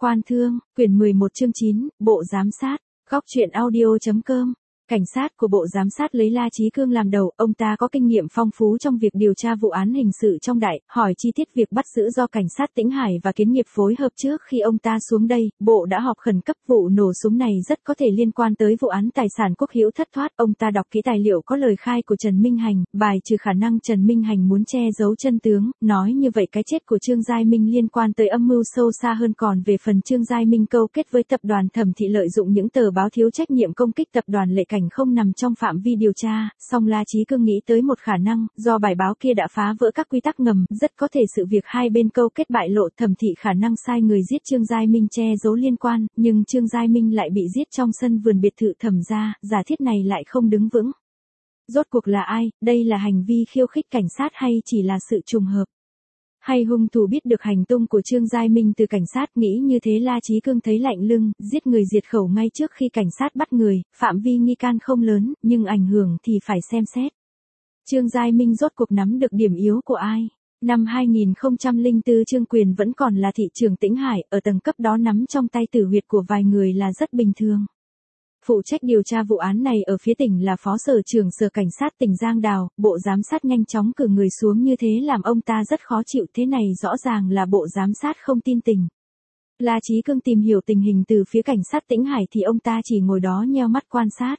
Quan Thương, quyển 11 chương 9, Bộ Giám sát, góc truyện audio.com. Cảnh sát của Bộ Giám sát lấy La Chí Cương làm đầu, ông ta có kinh nghiệm phong phú trong việc điều tra vụ án hình sự trong đại, hỏi chi tiết việc bắt giữ do cảnh sát Tĩnh Hải và kiến nghiệp phối hợp trước khi ông ta xuống đây, bộ đã họp khẩn cấp vụ nổ súng này rất có thể liên quan tới vụ án tài sản quốc hữu thất thoát. Ông ta đọc kỹ tài liệu có lời khai của Trần Minh Hành, bài trừ khả năng Trần Minh Hành muốn che giấu chân tướng, nói như vậy cái chết của Trương Giai Minh liên quan tới âm mưu sâu xa hơn. Còn về phần Trương Giai Minh câu kết với tập đoàn Thẩm Thị lợi dụng những tờ báo thiếu trách nhiệm công kích tập đoàn Lệ Cảnh không nằm trong phạm vi điều tra, song La Chí Cương nghĩ tới một khả năng, do bài báo kia đã phá vỡ các quy tắc ngầm, rất có thể sự việc hai bên câu kết bại lộ, Thẩm Thị khả năng sai người giết Trương Giai Minh che giấu liên quan, nhưng Trương Giai Minh lại bị giết trong sân vườn biệt thự Thẩm gia, giả thiết này lại không đứng vững. Rốt cuộc là ai, đây là hành vi khiêu khích cảnh sát hay chỉ là sự trùng hợp? Hay hung thủ biết được hành tung của Trương Giai Minh từ cảnh sát? Nghĩ như thế La Chí Cương thấy lạnh lưng, giết người diệt khẩu ngay trước khi cảnh sát bắt người, phạm vi nghi can không lớn, nhưng ảnh hưởng thì phải xem xét. Trương Giai Minh rốt cuộc nắm được điểm yếu của ai? Năm 2004 Trương Quyền vẫn còn là thị trưởng Tĩnh Hải, ở tầng cấp đó nắm trong tay tử huyệt của vài người là rất bình thường. Phụ trách điều tra vụ án này ở phía tỉnh là Phó Sở trưởng Sở Cảnh sát tỉnh Giang Đào, Bộ Giám sát nhanh chóng cử người xuống như thế làm ông ta rất khó chịu, thế này rõ ràng là Bộ Giám sát không tin tình. La Chí Cương tìm hiểu tình hình từ phía cảnh sát Tĩnh Hải thì ông ta chỉ ngồi đó nheo mắt quan sát.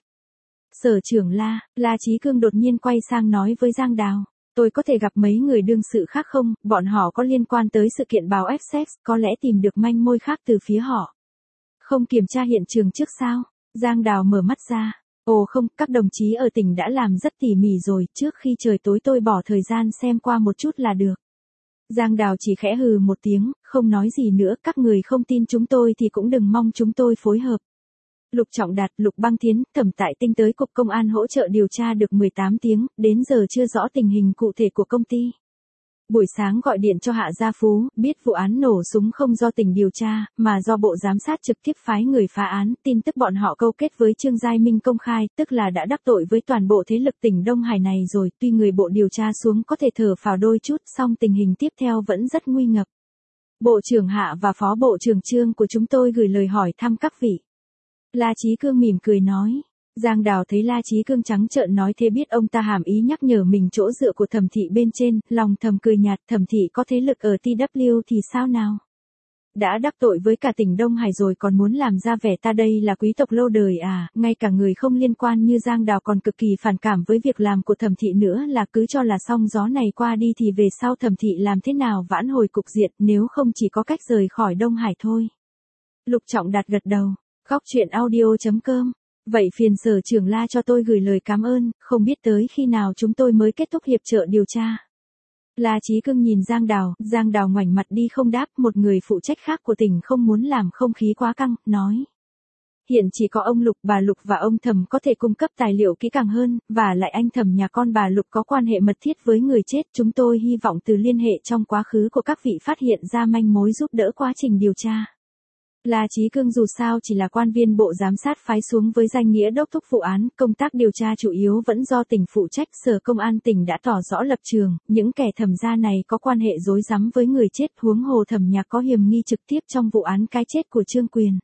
Sở trưởng La Chí Cương đột nhiên quay sang nói với Giang Đào, tôi có thể gặp mấy người đương sự khác không, bọn họ có liên quan tới sự kiện báo F-Sex, có lẽ tìm được manh mối khác từ phía họ. Không kiểm tra hiện trường trước sao? Giang Đào mở mắt ra. Ồ không, các đồng chí ở tỉnh đã làm rất tỉ mỉ rồi, trước khi trời tối tôi bỏ thời gian xem qua một chút là được. Giang Đào chỉ khẽ hừ một tiếng, không nói gì nữa, các người không tin chúng tôi thì cũng đừng mong chúng tôi phối hợp. Lục Trọng Đạt, Lục Băng Thiến, Thẩm Tại Tinh tới Cục Công an hỗ trợ điều tra được 18 tiếng, đến giờ chưa rõ tình hình cụ thể của công ty. Buổi sáng gọi điện cho Hạ Gia Phú, biết vụ án nổ súng không do tỉnh điều tra, mà do Bộ Giám sát trực tiếp phái người phá án, tin tức bọn họ câu kết với Trương Giai Minh công khai, tức là đã đắc tội với toàn bộ thế lực tỉnh Đông Hải này rồi, tuy người Bộ điều tra xuống có thể thở phào đôi chút, song tình hình tiếp theo vẫn rất nguy ngập. Bộ trưởng Hạ và Phó Bộ trưởng Trương của chúng tôi gửi lời hỏi thăm các vị. La Chí Cương mỉm cười nói. Giang Đào thấy La Chí Cương trắng trợn nói thế biết ông ta hàm ý nhắc nhở mình chỗ dựa của Thẩm Thị bên trên, lòng thầm cười nhạt, Thẩm Thị có thế lực ở TW thì sao nào? Đã đắc tội với cả tỉnh Đông Hải rồi còn muốn làm ra vẻ ta đây là quý tộc lâu đời à, ngay cả người không liên quan như Giang Đào còn cực kỳ phản cảm với việc làm của Thẩm Thị nữa, là cứ cho là xong gió này qua đi thì về sau Thẩm Thị làm thế nào vãn hồi cục diện, nếu không chỉ có cách rời khỏi Đông Hải thôi. Lục Trọng Đạt gật đầu, góc truyện audio.com. Vậy phiền Sở trưởng La cho tôi gửi lời cảm ơn, không biết tới khi nào chúng tôi mới kết thúc hiệp trợ điều tra. La Chí Cương nhìn Giang Đào ngoảnh mặt đi không đáp, một người phụ trách khác của tỉnh không muốn làm không khí quá căng, nói. Hiện chỉ có ông Lục, bà Lục và ông Thẩm có thể cung cấp tài liệu kỹ càng hơn, và lại anh Thẩm nhà con bà Lục có quan hệ mật thiết với người chết, chúng tôi hy vọng từ liên hệ trong quá khứ của các vị phát hiện ra manh mối giúp đỡ quá trình điều tra. La Chí Cương dù sao chỉ là quan viên Bộ Giám sát phái xuống với danh nghĩa đốc thúc vụ án, công tác điều tra chủ yếu vẫn do tỉnh phụ trách, Sở Công an tỉnh đã tỏ rõ lập trường, những kẻ Thẩm gia này có quan hệ rối rắm với người chết, huống hồ Thẩm nhà có hiểm nghi trực tiếp trong vụ án cái chết của Trương Quyền.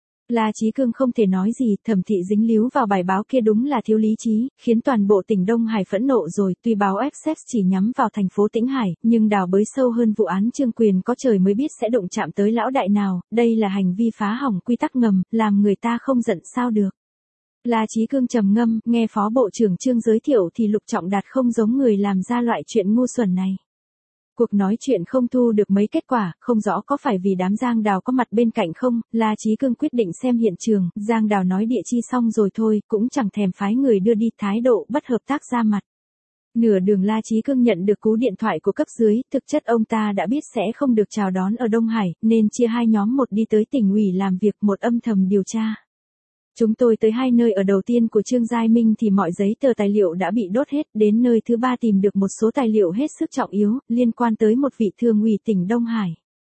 La Chí Cương không thể nói gì, Thẩm Thị dính líu vào bài báo kia đúng là thiếu lý trí, khiến toàn bộ tỉnh Đông Hải phẫn nộ rồi, tuy báo F-Sex chỉ nhắm vào thành phố Tĩnh Hải, nhưng đào bới sâu hơn vụ án Trương Quyền có trời mới biết sẽ đụng chạm tới lão đại nào, đây là hành vi phá hỏng quy tắc ngầm, làm người ta không giận sao được. La Chí Cương trầm ngâm, nghe Phó Bộ trưởng Trương giới thiệu thì Lục Trọng Đạt không giống người làm ra loại chuyện ngu xuẩn này. Cuộc nói chuyện không thu được mấy kết quả, không rõ có phải vì đám Giang Đào có mặt bên cạnh không, La Chí Cương quyết định xem hiện trường, Giang Đào nói địa chi xong rồi thôi, cũng chẳng thèm phái người đưa đi, thái độ bất hợp tác ra mặt. Nửa đường La Chí Cương nhận được cú điện thoại của cấp dưới, thực chất ông ta đã biết sẽ không được chào đón ở Đông Hải, nên chia hai nhóm, một đi tới tỉnh ủy làm việc, một âm thầm điều tra. Chúng tôi tới hai nơi, ở đầu tiên của Trương Giai Minh thì mọi giấy tờ tài liệu đã bị đốt hết, đến nơi thứ ba tìm được một số tài liệu hết sức trọng yếu, liên quan tới một vị thường ủy tỉnh Đông Hải.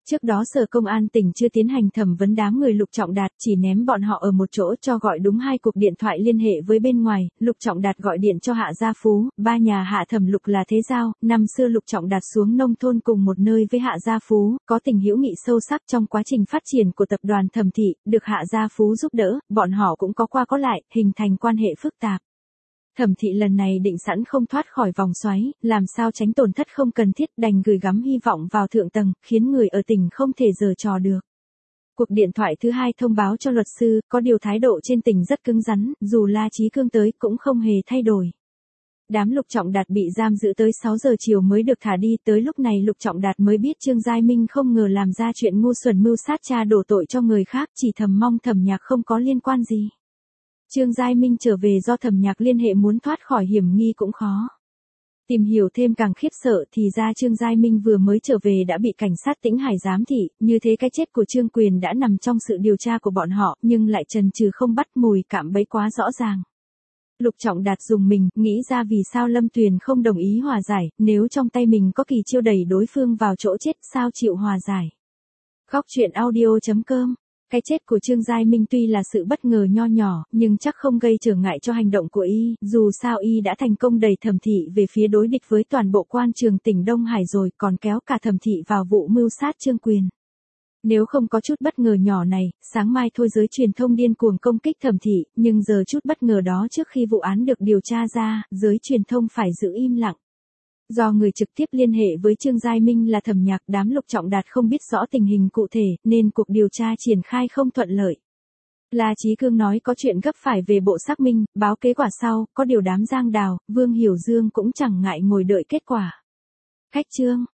Trước đó Sở Công an tỉnh chưa tiến hành thẩm vấn đám người Lục Trọng Đạt, chỉ ném bọn họ ở một chỗ cho gọi đúng 2 cuộc điện thoại liên hệ với bên ngoài. Lục Trọng Đạt gọi điện cho Hạ Gia Phú, ba nhà Hạ Thẩm Lục là thế giao, năm xưa Lục Trọng Đạt xuống nông thôn cùng một nơi với Hạ Gia Phú, có tình hữu nghị sâu sắc trong quá trình phát triển của tập đoàn Thẩm Thị, được Hạ Gia Phú giúp đỡ, bọn họ cũng có qua có lại, hình thành quan hệ phức tạp. Thẩm Thị lần này định sẵn không thoát khỏi vòng xoáy, làm sao tránh tổn thất không cần thiết, đành gửi gắm hy vọng vào thượng tầng, khiến người ở tỉnh không thể giở trò được. Cuộc điện thoại thứ 2 thông báo cho luật sư, có điều thái độ trên tỉnh rất cứng rắn, dù La Chí Cương tới cũng không hề thay đổi. Đám Lục Trọng Đạt bị giam giữ tới 6 giờ chiều mới được thả đi, tới lúc này Lục Trọng Đạt mới biết Trương Giai Minh không ngờ làm ra chuyện ngu xuẩn mưu sát cha đổ tội cho người khác, chỉ thầm mong Thẩm Nhạc không có liên quan gì. Trương Giai Minh trở về do Thẩm Nhạc liên hệ muốn thoát khỏi hiểm nghi cũng khó. Tìm hiểu thêm càng khiếp sợ thì ra Trương Giai Minh vừa mới trở về đã bị cảnh sát Tĩnh Hải giám thị, như thế cái chết của Trương Quyền đã nằm trong sự điều tra của bọn họ, nhưng lại chần chừ không bắt, mùi cạm bẫy quá rõ ràng. Lục Trọng Đạt dùng mình, nghĩ ra vì sao Lâm Tuyền không đồng ý hòa giải, nếu trong tay mình có kỳ chiêu đẩy đối phương vào chỗ chết sao chịu hòa giải. Góc truyện audio.com. Cái chết của Trương Giai Minh tuy là sự bất ngờ nho nhỏ, nhưng chắc không gây trở ngại cho hành động của y, dù sao y đã thành công đẩy Thẩm Thị về phía đối địch với toàn bộ quan trường tỉnh Đông Hải rồi, còn kéo cả Thẩm Thị vào vụ mưu sát Trương Quyền. Nếu không có chút bất ngờ nhỏ này, sáng mai thôi giới truyền thông điên cuồng công kích Thẩm Thị, nhưng giờ chút bất ngờ đó trước khi vụ án được điều tra ra, giới truyền thông phải giữ im lặng. Do người trực tiếp liên hệ với Trương Giai Minh là Thẩm Nhạc, đám Lục Trọng Đạt không biết rõ tình hình cụ thể, nên cuộc điều tra triển khai không thuận lợi. La Chí Cương nói có chuyện gấp phải về bộ xác minh, báo kết quả sau, có điều đám Giang Đào, Vương Hiểu Dương cũng chẳng ngại ngồi đợi kết quả. Khách chương.